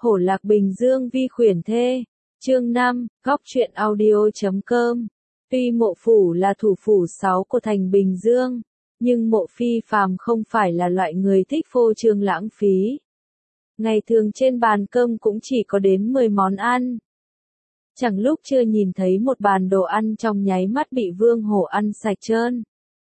Khổ lạc Bình Dương vi khuyển thê. Chương 5, góc truyện audio.com. Tuy Mộ Phủ là thủ phủ 6 của thành Bình Dương, nhưng Mộ Phi Phàm không phải là loại người thích phô trương lãng phí. Ngày thường trên bàn cơm cũng chỉ có đến 10 món ăn. Chẳng lúc chưa nhìn thấy một bàn đồ ăn trong nháy mắt bị Vương Hổ ăn sạch trơn,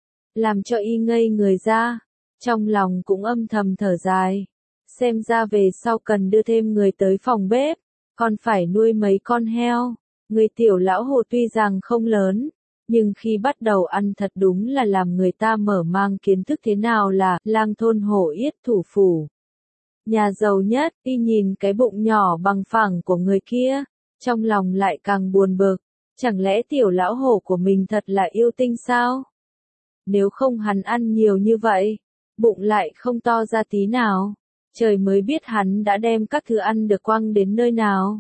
làm cho y ngây người ra, trong lòng cũng âm thầm thở dài. Xem ra về sau cần đưa thêm người tới phòng bếp, còn phải nuôi mấy con heo. Người tiểu lão Hồ tuy rằng không lớn, nhưng khi bắt đầu ăn thật đúng là làm người ta mở mang kiến thức thế nào là lang thôn hổ yết thủ phủ. Nhà giàu nhất, y nhìn cái bụng nhỏ bằng phẳng của người kia, trong lòng lại càng buồn bực. Chẳng lẽ tiểu lão hổ của mình thật là yêu tinh sao? Nếu không hắn ăn nhiều như vậy, bụng lại không to ra tí nào. Trời mới biết hắn đã đem các thứ ăn được quăng đến nơi nào.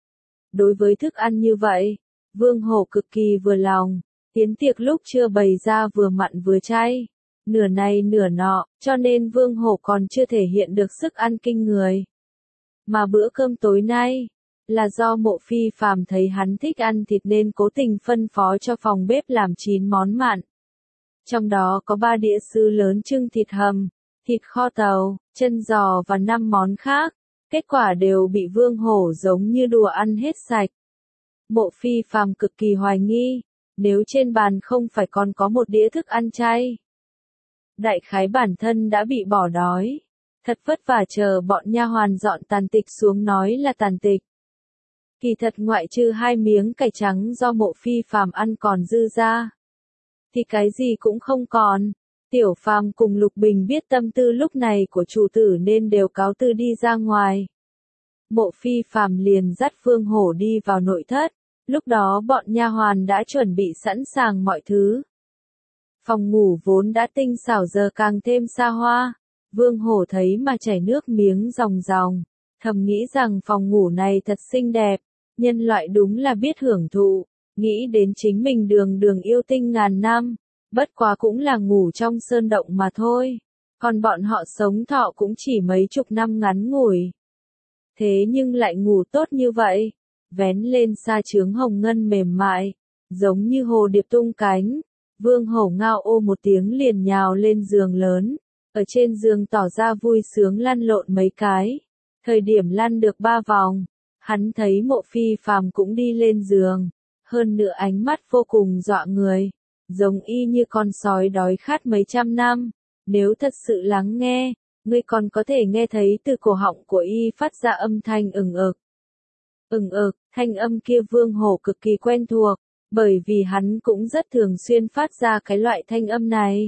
Đối với thức ăn như vậy, Vương Hổ cực kỳ vừa lòng. Tiến tiệc lúc chưa bày ra vừa mặn vừa chay, nửa này nửa nọ, cho nên Vương Hổ còn chưa thể hiện được sức ăn kinh người. Mà bữa cơm tối nay, là do Mộ Phi Phàm thấy hắn thích ăn thịt nên cố tình phân phó cho phòng bếp làm 9 món mặn. Trong đó có 3 đĩa sư lớn trưng thịt hầm, thịt kho tàu, chân giò và 5 món khác. Kết quả đều bị Vương Hổ giống như đùa ăn hết sạch. Mộ Phi Phàm cực kỳ hoài nghi, nếu trên bàn không phải còn có một đĩa thức ăn chay. Đại khái bản thân đã bị bỏ đói. Thật vất vả chờ bọn nha hoàn dọn tàn tịch xuống nói là tàn tịch. Kỳ thật ngoại trừ 2 miếng cải trắng do Mộ Phi Phàm ăn còn dư ra, thì cái gì cũng không còn. Tiểu Phàm cùng Lục Bình biết tâm tư lúc này của chủ tử nên đều cáo từ đi ra ngoài. Mộ Phi Phàm liền dắt Vương Hổ đi vào nội thất, lúc đó bọn nha hoàn đã chuẩn bị sẵn sàng mọi thứ. Phòng ngủ vốn đã tinh xảo giờ càng thêm xa hoa, Vương Hổ thấy mà chảy nước miếng ròng ròng, thầm nghĩ rằng phòng ngủ này thật xinh đẹp, nhân loại đúng là biết hưởng thụ, nghĩ đến chính mình đường đường yêu tinh ngàn năm. Bất quá cũng là ngủ trong sơn động mà thôi, còn bọn họ sống thọ cũng chỉ mấy chục năm ngắn ngủi. Thế nhưng lại ngủ tốt như vậy, vén lên sa chướng hồng ngân mềm mại, giống như hồ điệp tung cánh. Vương Hổ ngao ô một tiếng liền nhào lên giường lớn, ở trên giường tỏ ra vui sướng lăn lộn mấy cái. Thời điểm lăn được 3 vòng, hắn thấy Mộ Phi Phàm cũng đi lên giường, hơn nữa ánh mắt vô cùng dọa người. Giống y như con sói đói khát mấy trăm năm, nếu thật sự lắng nghe, ngươi còn có thể nghe thấy từ cổ họng của y phát ra âm thanh ừng ực. Ừng ực, thanh âm kia Vương Hổ cực kỳ quen thuộc, bởi vì hắn cũng rất thường xuyên phát ra cái loại thanh âm này.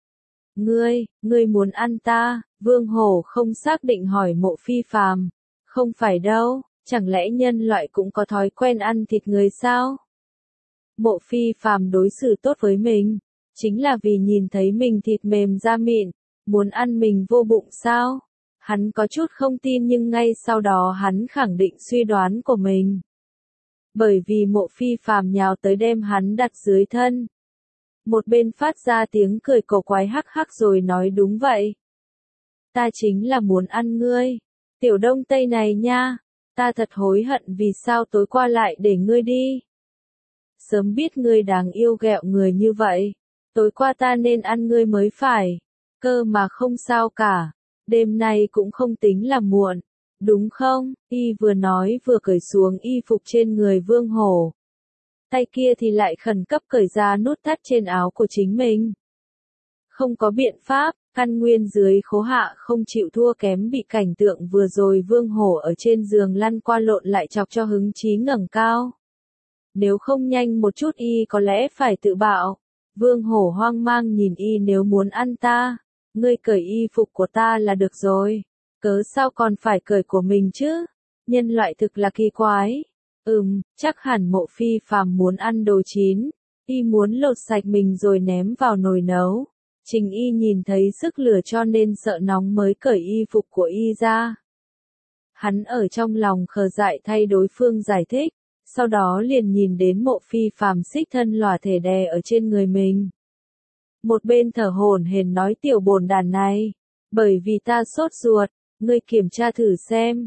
Ngươi muốn ăn ta? Vương Hổ không xác định hỏi Mộ Phi Phàm. Không phải đâu, chẳng lẽ nhân loại cũng có thói quen ăn thịt người sao? Mộ Phi Phàm đối xử tốt với mình, chính là vì nhìn thấy mình thịt mềm da mịn, muốn ăn mình vô bụng sao? Hắn có chút không tin nhưng ngay sau đó hắn khẳng định suy đoán của mình. Bởi vì Mộ Phi Phàm nhào tới đem hắn đặt dưới thân. Một bên phát ra tiếng cười cổ quái hắc hắc rồi nói đúng vậy. Ta chính là muốn ăn ngươi, tiểu đông tây này nha, ta thật hối hận vì sao tối qua lại để ngươi đi. Sớm biết ngươi đáng yêu ghẹo người như vậy, tối qua ta nên ăn ngươi mới phải, cơ mà không sao cả, đêm nay cũng không tính là muộn, đúng không? Y vừa nói vừa cởi xuống y phục trên người Vương Hổ. Tay kia thì lại khẩn cấp cởi ra nút thắt trên áo của chính mình. Không có biện pháp, căn nguyên dưới khố hạ không chịu thua kém bị cảnh tượng vừa rồi Vương Hổ ở trên giường lăn qua lộn lại chọc cho hứng chí ngẩng cao. Nếu không nhanh một chút y có lẽ phải tự bạo. Vương Hổ hoang mang nhìn y, nếu muốn ăn ta, ngươi cởi y phục của ta là được rồi. Cớ sao còn phải cởi của mình chứ? Nhân loại thực là kỳ quái. Chắc hẳn Mộ Phi Phàm muốn ăn đồ chín. Y muốn lột sạch mình rồi ném vào nồi nấu. Trình y nhìn thấy sức lửa cho nên sợ nóng mới cởi y phục của y ra. Hắn ở trong lòng khờ dại thay đối phương giải thích. Sau đó liền nhìn đến Mộ Phi Phàm xích thân lòa thể đè ở trên người mình. Một bên thở hổn hển nói tiểu bồn đàn này, bởi vì ta sốt ruột, ngươi kiểm tra thử xem,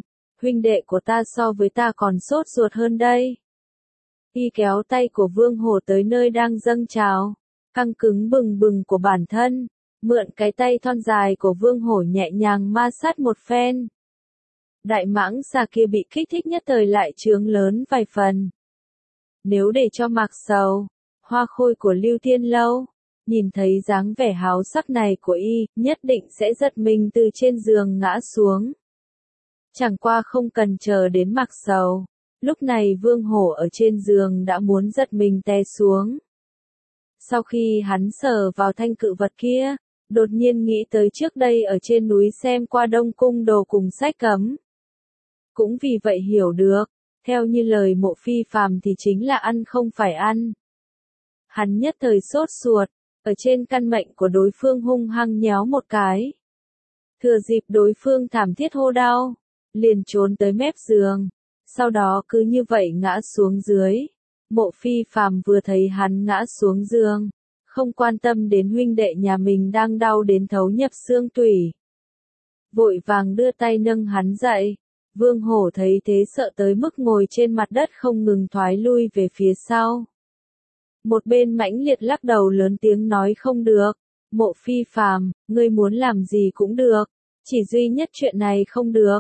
huynh đệ của ta so với ta còn sốt ruột hơn đây. Y kéo tay của Vương Hổ tới nơi đang dâng trào, căng cứng bừng bừng của bản thân, mượn cái tay thon dài của Vương Hổ nhẹ nhàng ma sát một phen. Đại mãng xà kia bị kích thích nhất thời lại trướng lớn vài phần. Nếu để cho Mạc Sầu, hoa khôi của Lưu Thiên Lâu, nhìn thấy dáng vẻ háo sắc này của y, nhất định sẽ giật mình từ trên giường ngã xuống. Chẳng qua không cần chờ đến Mạc Sầu, lúc này Vương Hổ ở trên giường đã muốn giật mình té xuống. Sau khi hắn sờ vào thanh cự vật kia, đột nhiên nghĩ tới trước đây ở trên núi xem qua Đông Cung Đồ cùng sách cấm. Cũng vì vậy hiểu được, theo như lời Mộ Phi Phàm thì chính là ăn không phải ăn. Hắn nhất thời sốt ruột, ở trên căn mệnh của đối phương hung hăng nhéo một cái. Thừa dịp đối phương thảm thiết hô đau, liền trốn tới mép giường, sau đó cứ như vậy ngã xuống dưới. Mộ Phi Phàm vừa thấy hắn ngã xuống giường, không quan tâm đến huynh đệ nhà mình đang đau đến thấu nhập xương tủy. Vội vàng đưa tay nâng hắn dậy. Vương Hổ thấy thế sợ tới mức ngồi trên mặt đất không ngừng thoái lui về phía sau. Một bên mãnh liệt lắc đầu lớn tiếng nói không được. Mộ Phi Phàm, ngươi muốn làm gì cũng được, chỉ duy nhất chuyện này không được.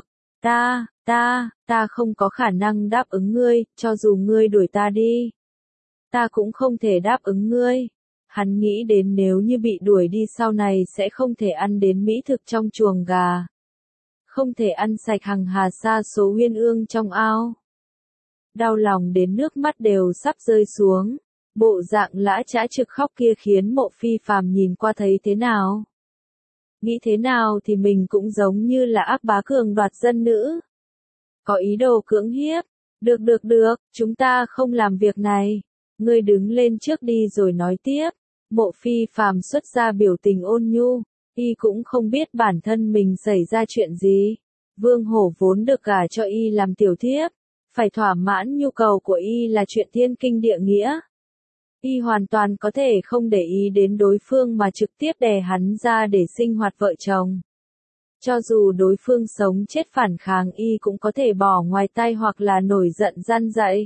Ta không có khả năng đáp ứng ngươi, cho dù ngươi đuổi ta đi. Ta cũng không thể đáp ứng ngươi. Hắn nghĩ đến nếu như bị đuổi đi sau này sẽ không thể ăn đến mỹ thực trong chuồng gà. Không thể ăn sạch hằng hà sa số huyên ương trong ao. Đau lòng đến nước mắt đều sắp rơi xuống. Bộ dạng lã chã trực khóc kia khiến Mộ Phi Phàm nhìn qua thấy thế nào? Nghĩ thế nào thì mình cũng giống như là ác bá cường đoạt dân nữ. Có ý đồ cưỡng hiếp. Được, chúng ta không làm việc này. Ngươi đứng lên trước đi rồi nói tiếp. Mộ Phi Phàm xuất ra biểu tình ôn nhu. Y cũng không biết bản thân mình xảy ra chuyện gì. Vương Hổ vốn được gả cho Y làm tiểu thiếp. Phải thỏa mãn nhu cầu của Y là chuyện thiên kinh địa nghĩa. Y hoàn toàn có thể không để ý đến đối phương mà trực tiếp đè hắn ra để sinh hoạt vợ chồng. Cho dù đối phương sống chết phản kháng Y cũng có thể bỏ ngoài tay hoặc là nổi giận gian dạy.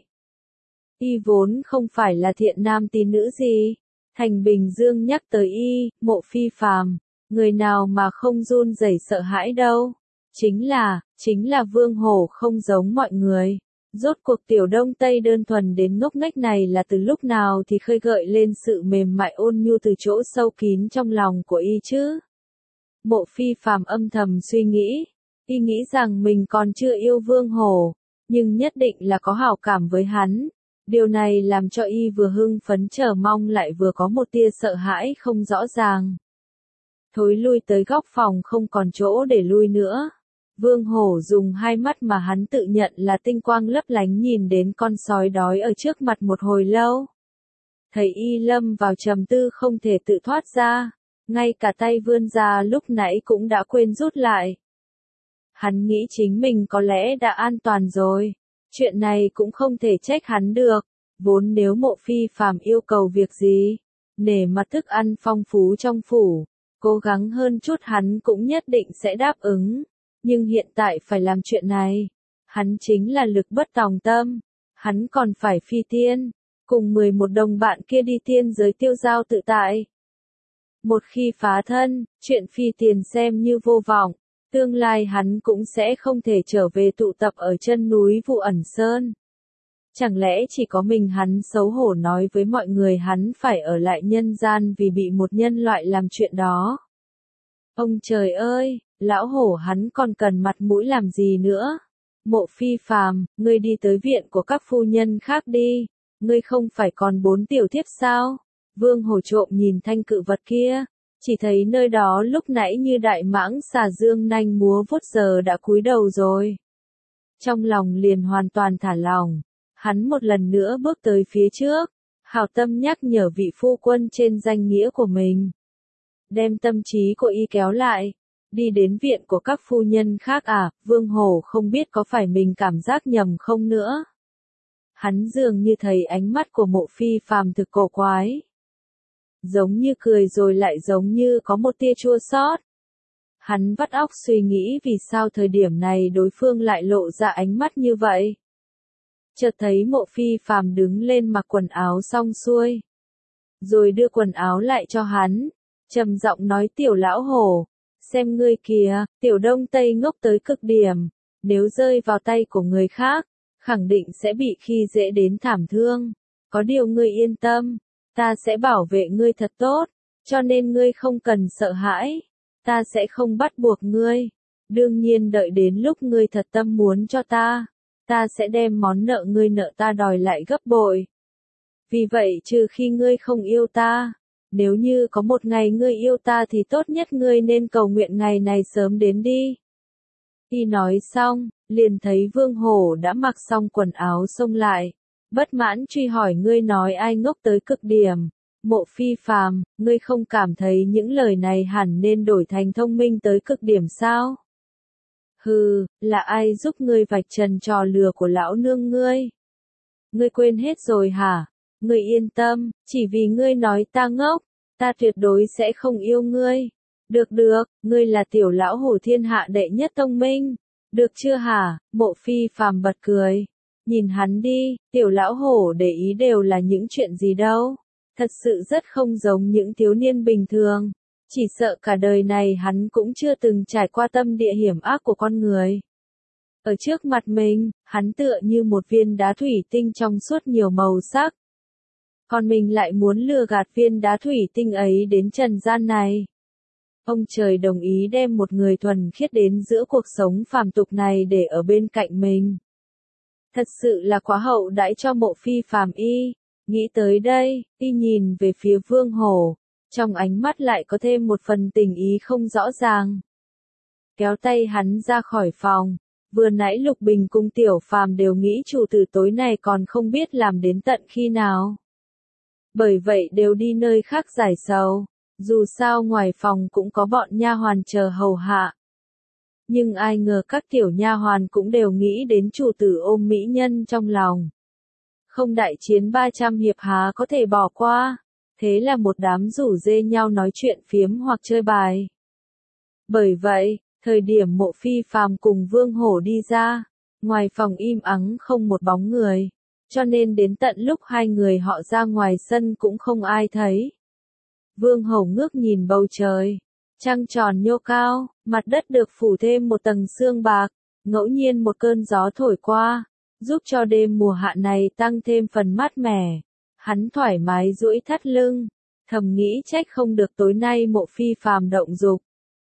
Y vốn không phải là thiện nam tín nữ gì. Thành Bình Dương nhắc tới Y, Mộ Phi Phàm, người nào mà không run rẩy sợ hãi đâu. Chính là Vương Hổ không giống mọi người. Rốt cuộc tiểu Đông Tây đơn thuần đến ngốc nghếch này là từ lúc nào thì khơi gợi lên sự mềm mại ôn nhu từ chỗ sâu kín trong lòng của Y chứ? Mộ Phi Phàm âm thầm suy nghĩ. Y nghĩ rằng mình còn chưa yêu Vương Hổ, nhưng nhất định là có hảo cảm với hắn. Điều này làm cho Y vừa hưng phấn chờ mong lại vừa có một tia sợ hãi không rõ ràng. Thối lui tới góc phòng không còn chỗ để lui nữa. Vương Hổ dùng hai mắt mà hắn tự nhận là tinh quang lấp lánh nhìn đến con sói đói ở trước mặt một hồi lâu. Thấy Y lâm vào trầm tư không thể tự thoát ra, ngay cả tay vươn ra lúc nãy cũng đã quên rút lại. Hắn nghĩ chính mình có lẽ đã an toàn rồi, chuyện này cũng không thể trách hắn được, vốn nếu Mộ Phi Phàm yêu cầu việc gì, nể mặt thức ăn phong phú trong phủ, cố gắng hơn chút hắn cũng nhất định sẽ đáp ứng. Nhưng hiện tại phải làm chuyện này, hắn chính là lực bất tòng tâm, hắn còn phải phi tiên, cùng 11 đồng bạn kia đi tiên giới tiêu giao tự tại. Một khi phá thân, chuyện phi tiền xem như vô vọng, tương lai hắn cũng sẽ không thể trở về tụ tập ở chân núi Vụ Ẩn Sơn. Chẳng lẽ chỉ có mình hắn xấu hổ nói với mọi người hắn phải ở lại nhân gian vì bị một nhân loại làm chuyện đó? Ông trời ơi, lão hổ hắn còn cần mặt mũi làm gì nữa? Mộ Phi Phàm, ngươi đi tới viện của các phu nhân khác đi, ngươi không phải còn 4 tiểu thiếp sao? Vương Hổ trộm nhìn thanh cự vật kia, chỉ thấy nơi đó lúc nãy như đại mãng xà dương nanh múa vuốt giờ đã cúi đầu rồi. Trong lòng liền hoàn toàn thả lỏng, hắn một lần nữa bước tới phía trước, hảo tâm nhắc nhở vị phu quân trên danh nghĩa của mình. Đem tâm trí của Y kéo lại, đi đến viện của các phu nhân khác à, Vương Hổ không biết có phải mình cảm giác nhầm không nữa. Hắn dường như thấy ánh mắt của Mộ Phi Phàm thực cổ quái. Giống như cười rồi lại giống như có một tia chua xót. Hắn vắt óc suy nghĩ vì sao thời điểm này đối phương lại lộ ra ánh mắt như vậy. Chợt thấy Mộ Phi Phàm đứng lên mặc quần áo xong xuôi. Rồi đưa quần áo lại cho hắn, trầm giọng nói tiểu lão hổ, xem ngươi kìa, tiểu đông tây ngốc tới cực điểm, nếu rơi vào tay của người khác, khẳng định sẽ bị khi dễ đến thảm thương. Có điều ngươi yên tâm, ta sẽ bảo vệ ngươi thật tốt, cho nên ngươi không cần sợ hãi, ta sẽ không bắt buộc ngươi. Đương nhiên đợi đến lúc ngươi thật tâm muốn cho ta sẽ đem món nợ ngươi nợ ta đòi lại gấp bội. Vì vậy trừ khi ngươi không yêu ta, nếu như có một ngày ngươi yêu ta thì tốt nhất ngươi nên cầu nguyện ngày này sớm đến đi. Khi nói xong, liền thấy Vương Hổ đã mặc xong quần áo xông lại, bất mãn truy hỏi ngươi nói ai ngốc tới cực điểm. Mộ Phi Phàm, ngươi không cảm thấy những lời này hẳn nên đổi thành thông minh tới cực điểm sao? Hừ, là ai giúp ngươi vạch trần trò lừa của lão nương ngươi? Ngươi quên hết rồi hả? Ngươi yên tâm, chỉ vì ngươi nói ta ngốc, ta tuyệt đối sẽ không yêu ngươi. Được được, ngươi là tiểu lão hổ thiên hạ đệ nhất thông minh. Được chưa hả? Mộ Phi Phàm bật cười. Nhìn hắn đi, tiểu lão hổ để ý đều là những chuyện gì đâu. Thật sự rất không giống những thiếu niên bình thường. Chỉ sợ cả đời này hắn cũng chưa từng trải qua tâm địa hiểm ác của con người. Ở trước mặt mình, hắn tựa như một viên đá thủy tinh trong suốt nhiều màu sắc. Còn mình lại muốn lừa gạt viên đá thủy tinh ấy đến trần gian này. Ông trời đồng ý đem một người thuần khiết đến giữa cuộc sống phàm tục này để ở bên cạnh mình. Thật sự là quá hậu đãi cho Mộ Phi Phàm y. Nghĩ tới đây, y nhìn về phía Vương Hổ, trong ánh mắt lại có thêm một phần tình ý không rõ ràng. Kéo tay hắn ra khỏi phòng, vừa nãy Lục Bình cùng Tiểu Phàm đều nghĩ chủ tử tối nay còn không biết làm đến tận khi nào. Bởi vậy đều đi nơi khác giải sầu, dù sao ngoài phòng cũng có bọn nha hoàn chờ hầu hạ. Nhưng ai ngờ các tiểu nha hoàn cũng đều nghĩ đến chủ tử ôm mỹ nhân trong lòng. Không đại chiến 300 hiệp há có thể bỏ qua, thế là một đám rủ rê nhau nói chuyện phiếm hoặc chơi bài. Bởi vậy, thời điểm Mộ Phi Phàm cùng Vương Hổ đi ra, ngoài phòng im ắng không một bóng người, cho nên đến tận lúc hai người họ ra ngoài sân cũng không ai thấy. Vương Hổ ngước nhìn bầu trời, trăng tròn nhô cao, mặt đất được phủ thêm một tầng sương bạc, ngẫu nhiên một cơn gió thổi qua, giúp cho đêm mùa hạ này tăng thêm phần mát mẻ. Hắn thoải mái duỗi thắt lưng, thầm nghĩ trách không được tối nay Mộ Phi Phàm động dục.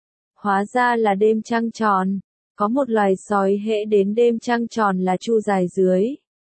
Hóa ra là đêm trăng tròn, có một loài sói hễ đến đêm trăng tròn là chu dài dưới.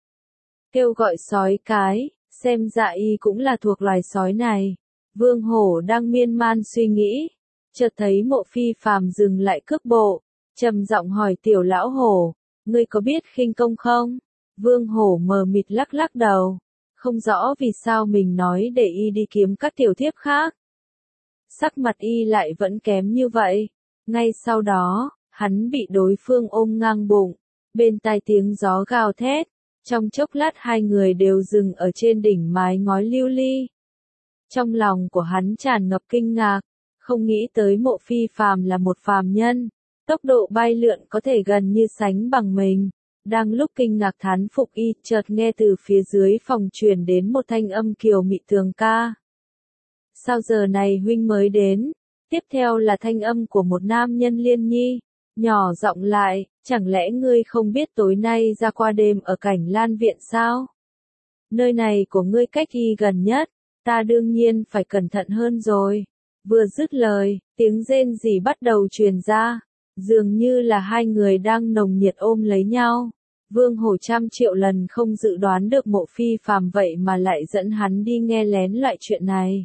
Kêu gọi sói cái, xem dạ y cũng là thuộc loài sói này. Vương Hổ đang miên man suy nghĩ, chợt thấy Mộ Phi Phàm dừng lại cước bộ, trầm giọng hỏi tiểu lão hổ, ngươi có biết khinh công không? Vương Hổ mờ mịt lắc lắc đầu, không rõ vì sao mình nói để y đi kiếm các tiểu thiếp khác. Sắc mặt y lại vẫn kém như vậy. Ngay sau đó, hắn bị đối phương ôm ngang bụng, bên tai tiếng gió gào thét, trong chốc lát hai người đều dừng ở trên đỉnh mái ngói lưu ly. Trong lòng của hắn tràn ngập kinh ngạc, không nghĩ tới Mộ Phi Phàm là một phàm nhân, tốc độ bay lượn có thể gần như sánh bằng mình. Đang lúc kinh ngạc thán phục y, chợt nghe từ phía dưới phòng truyền đến một thanh âm kiều mị thường ca. Sao giờ này huynh mới đến? Tiếp theo là thanh âm của một nam nhân Liên Nhi, nhỏ giọng lại, chẳng lẽ ngươi không biết tối nay ra qua đêm ở Cảnh Lan Viện sao? Nơi này của ngươi cách y gần nhất, ta đương nhiên phải cẩn thận hơn rồi. Vừa dứt lời, tiếng rên rỉ bắt đầu truyền ra, dường như là hai người đang nồng nhiệt ôm lấy nhau. Vương Hổ trăm triệu lần không dự đoán được Mộ Phi Phàm vậy mà lại dẫn hắn đi nghe lén loại chuyện này.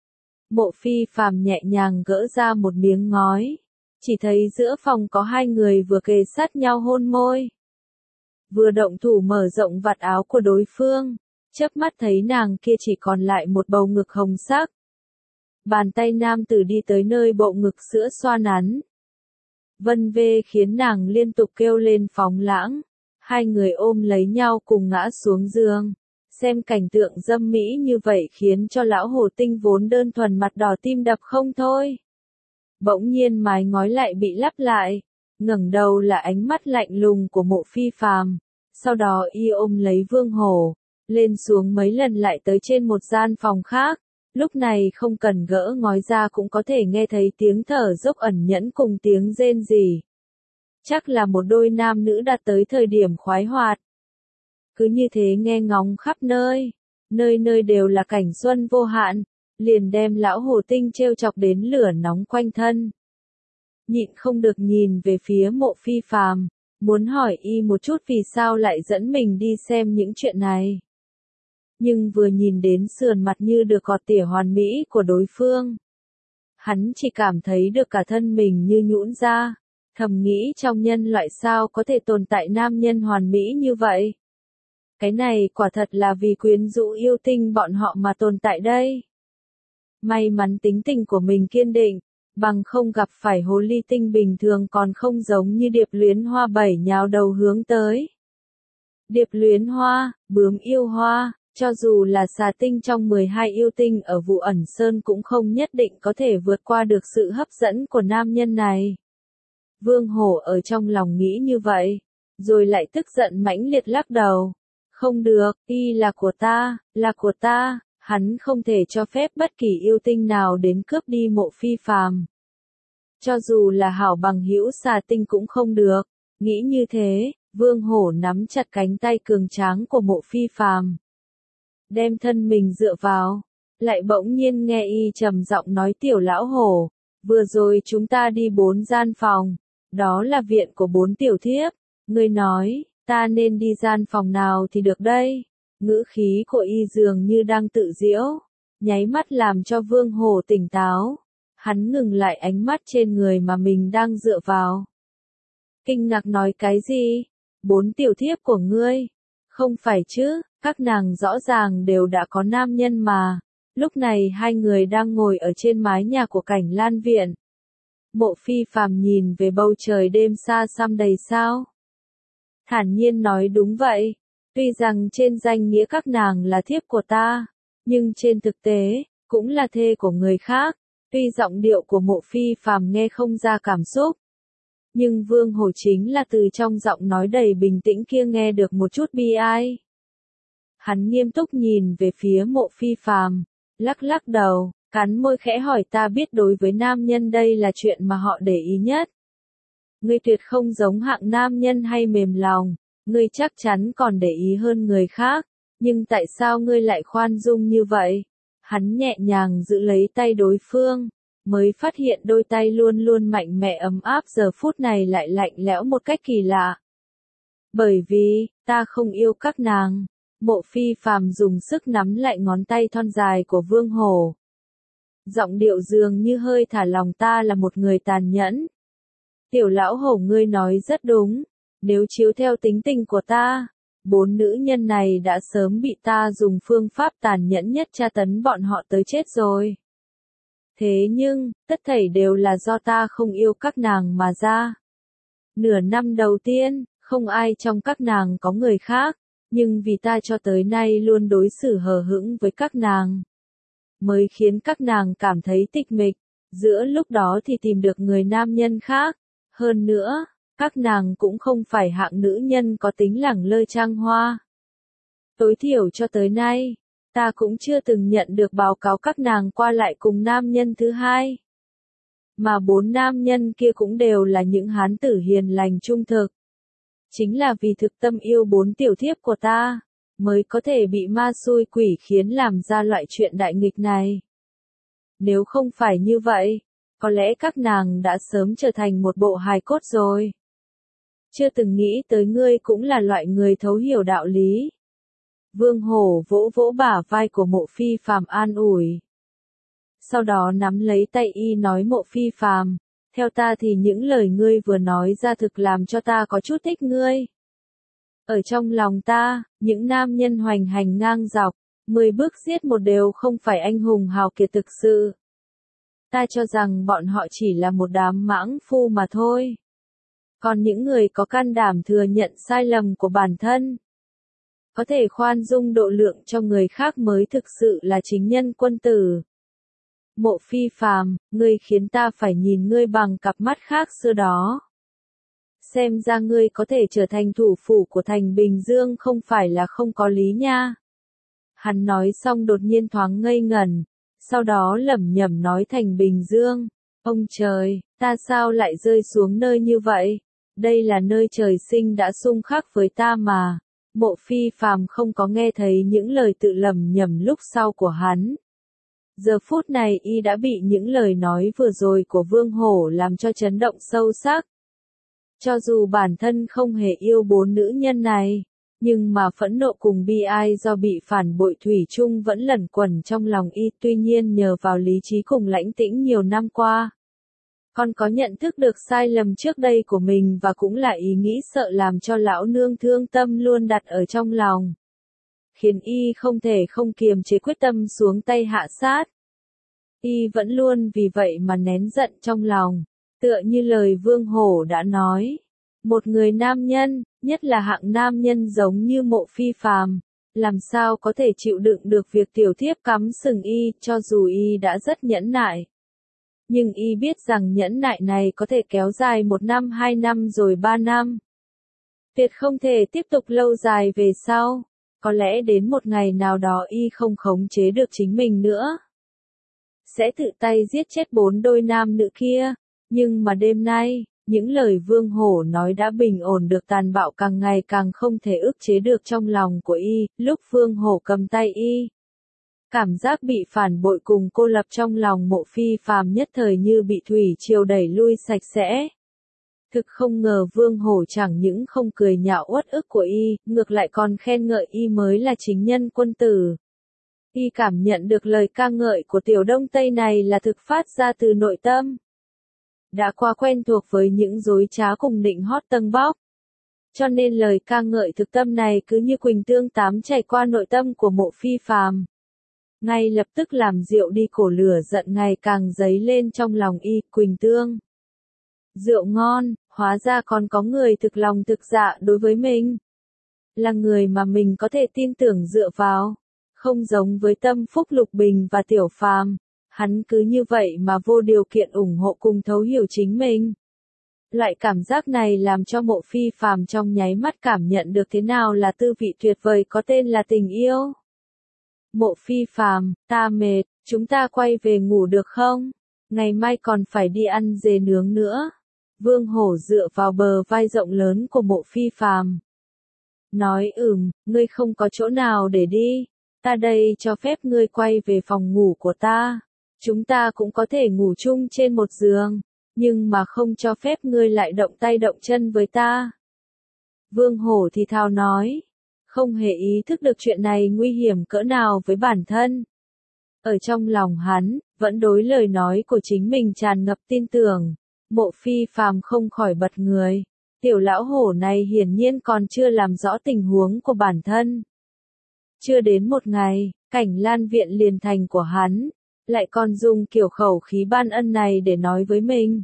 Mộ Phi Phàm nhẹ nhàng gỡ ra một miếng ngói, chỉ thấy giữa phòng có hai người vừa kề sát nhau hôn môi. Vừa động thủ mở rộng vạt áo của đối phương, chớp mắt thấy nàng kia chỉ còn lại một bầu ngực hồng sắc. Bàn tay nam tử đi tới nơi bộ ngực sữa xoa nắn. Vân vê khiến nàng liên tục kêu lên phóng lãng. Hai người ôm lấy nhau cùng ngã xuống giường. Xem cảnh tượng dâm mỹ như vậy khiến cho lão hồ tinh vốn đơn thuần mặt đỏ tim đập không thôi. Bỗng nhiên mái ngói lại bị lắp lại, ngẩng đầu là ánh mắt lạnh lùng của Mộ Phi Phàm. Sau đó y ôm lấy Vương Hổ, lên xuống mấy lần lại tới trên một gian phòng khác. Lúc này không cần gỡ ngói ra cũng có thể nghe thấy tiếng thở dốc ẩn nhẫn cùng tiếng rên rỉ. Chắc là một đôi nam nữ đạt tới thời điểm khoái hoạt. Cứ như thế nghe ngóng khắp nơi, nơi nơi đều là cảnh xuân vô hạn, liền đem lão Hồ Tinh trêu chọc đến lửa nóng quanh thân. Nhịn không được nhìn về phía Mộ Phi Phàm, muốn hỏi y một chút vì sao lại dẫn mình đi xem những chuyện này. Nhưng vừa nhìn đến sườn mặt như được gọt tỉa hoàn mỹ của đối phương, hắn chỉ cảm thấy được cả thân mình như nhũn ra, thầm nghĩ trong nhân loại sao có thể tồn tại nam nhân hoàn mỹ như vậy. Cái này quả thật là vì quyến rũ yêu tinh bọn họ mà tồn tại đây. May mắn tính tình của mình kiên định, bằng không gặp phải hồ ly tinh bình thường còn không giống như Điệp Luyến Hoa bảy nhào đầu hướng tới. Điệp Luyến Hoa, bướm yêu hoa, cho dù là xà tinh trong 12 yêu tinh ở Vụ Ẩn Sơn cũng không nhất định có thể vượt qua được sự hấp dẫn của nam nhân này. Vương Hổ ở trong lòng nghĩ như vậy, rồi lại tức giận mãnh liệt lắc đầu. Không được, y là của ta, hắn không thể cho phép bất kỳ yêu tinh nào đến cướp đi Mộ Phi Phàm. Cho dù là hảo bằng hữu xà tinh cũng không được, nghĩ như thế, Vương Hổ nắm chặt cánh tay cường tráng của Mộ Phi Phàm, đem thân mình dựa vào, lại bỗng nhiên nghe y trầm giọng nói tiểu lão hổ, vừa rồi chúng ta đi 4 gian phòng, đó là viện của 4 tiểu thiếp, ngươi nói, ta nên đi gian phòng nào thì được đây, ngữ khí của y dường như đang tự giễu, nháy mắt làm cho Vương Hổ tỉnh táo, hắn ngừng lại ánh mắt trên người mà mình đang dựa vào. Kinh ngạc nói cái gì? 4 tiểu thiếp của ngươi? Không phải chứ, các nàng rõ ràng đều đã có nam nhân mà. Lúc này hai người đang ngồi ở trên mái nhà của Cảnh Lan viện. Mộ Phi Phàm nhìn về bầu trời đêm xa xăm đầy sao. Thản nhiên nói đúng vậy, tuy rằng trên danh nghĩa các nàng là thiếp của ta, nhưng trên thực tế, cũng là thê của người khác. Tuy giọng điệu của Mộ Phi Phàm nghe không ra cảm xúc, nhưng Vương Hổ chính là từ trong giọng nói đầy bình tĩnh kia nghe được một chút bi ai. Hắn nghiêm túc nhìn về phía Mộ Phi Phàm, lắc lắc đầu, cắn môi khẽ hỏi ta biết đối với nam nhân đây là chuyện mà họ để ý nhất. Ngươi tuyệt không giống hạng nam nhân hay mềm lòng, ngươi chắc chắn còn để ý hơn người khác, nhưng tại sao ngươi lại khoan dung như vậy? Hắn nhẹ nhàng giữ lấy tay đối phương, mới phát hiện đôi tay luôn luôn mạnh mẽ ấm áp giờ phút này lại lạnh lẽo một cách kỳ lạ. Bởi vì, ta không yêu các nàng. Mộ Phi Phàm dùng sức nắm lại ngón tay thon dài của Vương Hổ. Giọng điệu dường như hơi thả lòng ta là một người tàn nhẫn. Tiểu lão hổ ngươi nói rất đúng, nếu chiếu theo tính tình của ta, 4 nữ nhân này đã sớm bị ta dùng phương pháp tàn nhẫn nhất tra tấn bọn họ tới chết rồi. Thế nhưng, tất thảy đều là do ta không yêu các nàng mà ra. Nửa năm đầu tiên, không ai trong các nàng có người khác, nhưng vì ta cho tới nay luôn đối xử hờ hững với các nàng, mới khiến các nàng cảm thấy tịch mịch, giữa lúc đó thì tìm được người nam nhân khác. Hơn nữa, các nàng cũng không phải hạng nữ nhân có tính lẳng lơ trang hoa. Tối thiểu cho tới nay, ta cũng chưa từng nhận được báo cáo các nàng qua lại cùng nam nhân thứ hai. Mà 4 nam nhân kia cũng đều là những hán tử hiền lành trung thực. Chính là vì thực tâm yêu 4 tiểu thiếp của ta, mới có thể bị ma xui quỷ khiến làm ra loại chuyện đại nghịch này. Nếu không phải như vậy, có lẽ các nàng đã sớm trở thành một bộ hài cốt rồi. Chưa từng nghĩ tới ngươi cũng là loại người thấu hiểu đạo lý. Vương Hổ vỗ vỗ bả vai của Mộ Phi Phàm an ủi. Sau đó nắm lấy tay y nói Mộ Phi Phàm, theo ta thì những lời ngươi vừa nói ra thực làm cho ta có chút thích ngươi. Ở trong lòng ta, những nam nhân hoành hành ngang dọc, 10 bước giết một đều không phải anh hùng hào kiệt thực sự. Ta cho rằng bọn họ chỉ là một đám mãng phu mà thôi. Còn những người có can đảm thừa nhận sai lầm của bản thân, có thể khoan dung độ lượng cho người khác mới thực sự là chính nhân quân tử. Mộ Phi Phàm, ngươi khiến ta phải nhìn ngươi bằng cặp mắt khác xưa đó. Xem ra ngươi có thể trở thành thủ phủ của thành Bình Dương không phải là không có lý nha. Hắn nói xong đột nhiên thoáng ngây ngẩn, sau đó lẩm nhẩm nói thành Bình Dương. Ông trời, ta sao lại rơi xuống nơi như vậy? Đây là nơi trời sinh đã xung khắc với ta mà. Mộ Phi Phàm không có nghe thấy những lời tự lẩm nhẩm lúc sau của hắn. Giờ phút này y đã bị những lời nói vừa rồi của Vương Hổ làm cho chấn động sâu sắc. Cho dù bản thân không hề yêu bốn nữ nhân này, nhưng mà phẫn nộ cùng bi ai do bị phản bội thủy chung vẫn lẩn quẩn trong lòng y, tuy nhiên nhờ vào lý trí cùng lãnh tĩnh nhiều năm qua. Còn có nhận thức được sai lầm trước đây của mình và cũng là ý nghĩ sợ làm cho lão nương thương tâm luôn đặt ở trong lòng. Khiến y không thể không kiềm chế quyết tâm xuống tay hạ sát. Y vẫn luôn vì vậy mà nén giận trong lòng, tựa như lời Vương Hổ đã nói. Một người nam nhân, nhất là hạng nam nhân giống như Mộ Phi Phàm, làm sao có thể chịu đựng được việc tiểu thiếp cắm sừng y, cho dù y đã rất nhẫn nại. Nhưng y biết rằng nhẫn nại này có thể kéo dài 1 năm 2 năm rồi 3 năm. Tuyệt không thể tiếp tục lâu dài về sau. Có lẽ đến một ngày nào đó y không khống chế được chính mình nữa. Sẽ tự tay giết chết 4 đôi nam nữ kia. Nhưng mà đêm nay, những lời Vương Hổ nói đã bình ổn được tàn bạo càng ngày càng không thể ức chế được trong lòng của y, lúc Vương Hổ cầm tay y. Cảm giác bị phản bội cùng cô lập trong lòng Mộ Phi Phàm nhất thời như bị thủy triều đẩy lui sạch sẽ. Thực không ngờ Vương Hổ chẳng những không cười nhạo uất ức của y, ngược lại còn khen ngợi y mới là chính nhân quân tử. Y cảm nhận được lời ca ngợi của tiểu Đông Tây này là thực phát ra từ nội tâm. Đã quá quen thuộc với những dối trá cùng định hót tâng bóc. Cho nên lời ca ngợi thực tâm này cứ như quỳnh tương tám chảy qua nội tâm của Mộ Phi Phàm. Ngay lập tức làm dịu đi cổ lửa giận ngày càng dấy lên trong lòng y, quỳnh tương. Rượu ngon, hóa ra còn có người thực lòng thực dạ đối với mình. Là người mà mình có thể tin tưởng dựa vào. Không giống với Tâm Phúc Lục Bình và Tiểu Phàm, hắn cứ như vậy mà vô điều kiện ủng hộ cùng thấu hiểu chính mình. Loại cảm giác này làm cho Mộ Phi Phàm trong nháy mắt cảm nhận được thế nào là tư vị tuyệt vời có tên là tình yêu. Mộ Phi Phàm, ta mệt, chúng ta quay về ngủ được không? Ngày mai còn phải đi ăn dê nướng nữa. Vương Hổ dựa vào bờ vai rộng lớn của Mộ Phi Phàm. Nói ngươi không có chỗ nào để đi. Ta đây cho phép ngươi quay về phòng ngủ của ta. Chúng ta cũng có thể ngủ chung trên một giường. Nhưng mà không cho phép ngươi lại động tay động chân với ta. Vương Hổ thì thào nói. Không hề ý thức được chuyện này nguy hiểm cỡ nào với bản thân. Ở trong lòng hắn, vẫn đối lời nói của chính mình tràn ngập tin tưởng. Mộ Phi Phàm không khỏi bật người. Tiểu lão hổ này hiển nhiên còn chưa làm rõ tình huống của bản thân. Chưa đến một ngày, Cảnh Lan Viện liền thành của hắn, lại còn dùng kiểu khẩu khí ban ân này để nói với mình.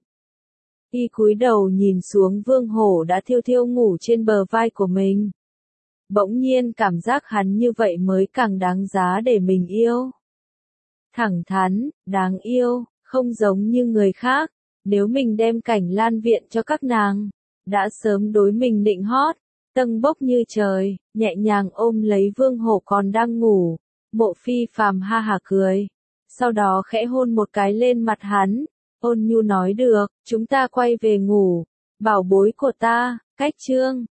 Y cúi đầu nhìn xuống Vương Hổ đã thiêu thiêu ngủ trên bờ vai của mình. Bỗng nhiên cảm giác hắn như vậy mới càng đáng giá để mình yêu. Thẳng thắn, đáng yêu, không giống như người khác. Nếu mình đem Cảnh Lan Viện cho các nàng, đã sớm đối mình nịnh hót, tâng bốc như trời, nhẹ nhàng ôm lấy Vương Hổ còn đang ngủ. Mộ Phi Phàm ha hả cười. Sau đó khẽ hôn một cái lên mặt hắn, ôn nhu nói được, chúng ta quay về ngủ, bảo bối của ta, cách chương.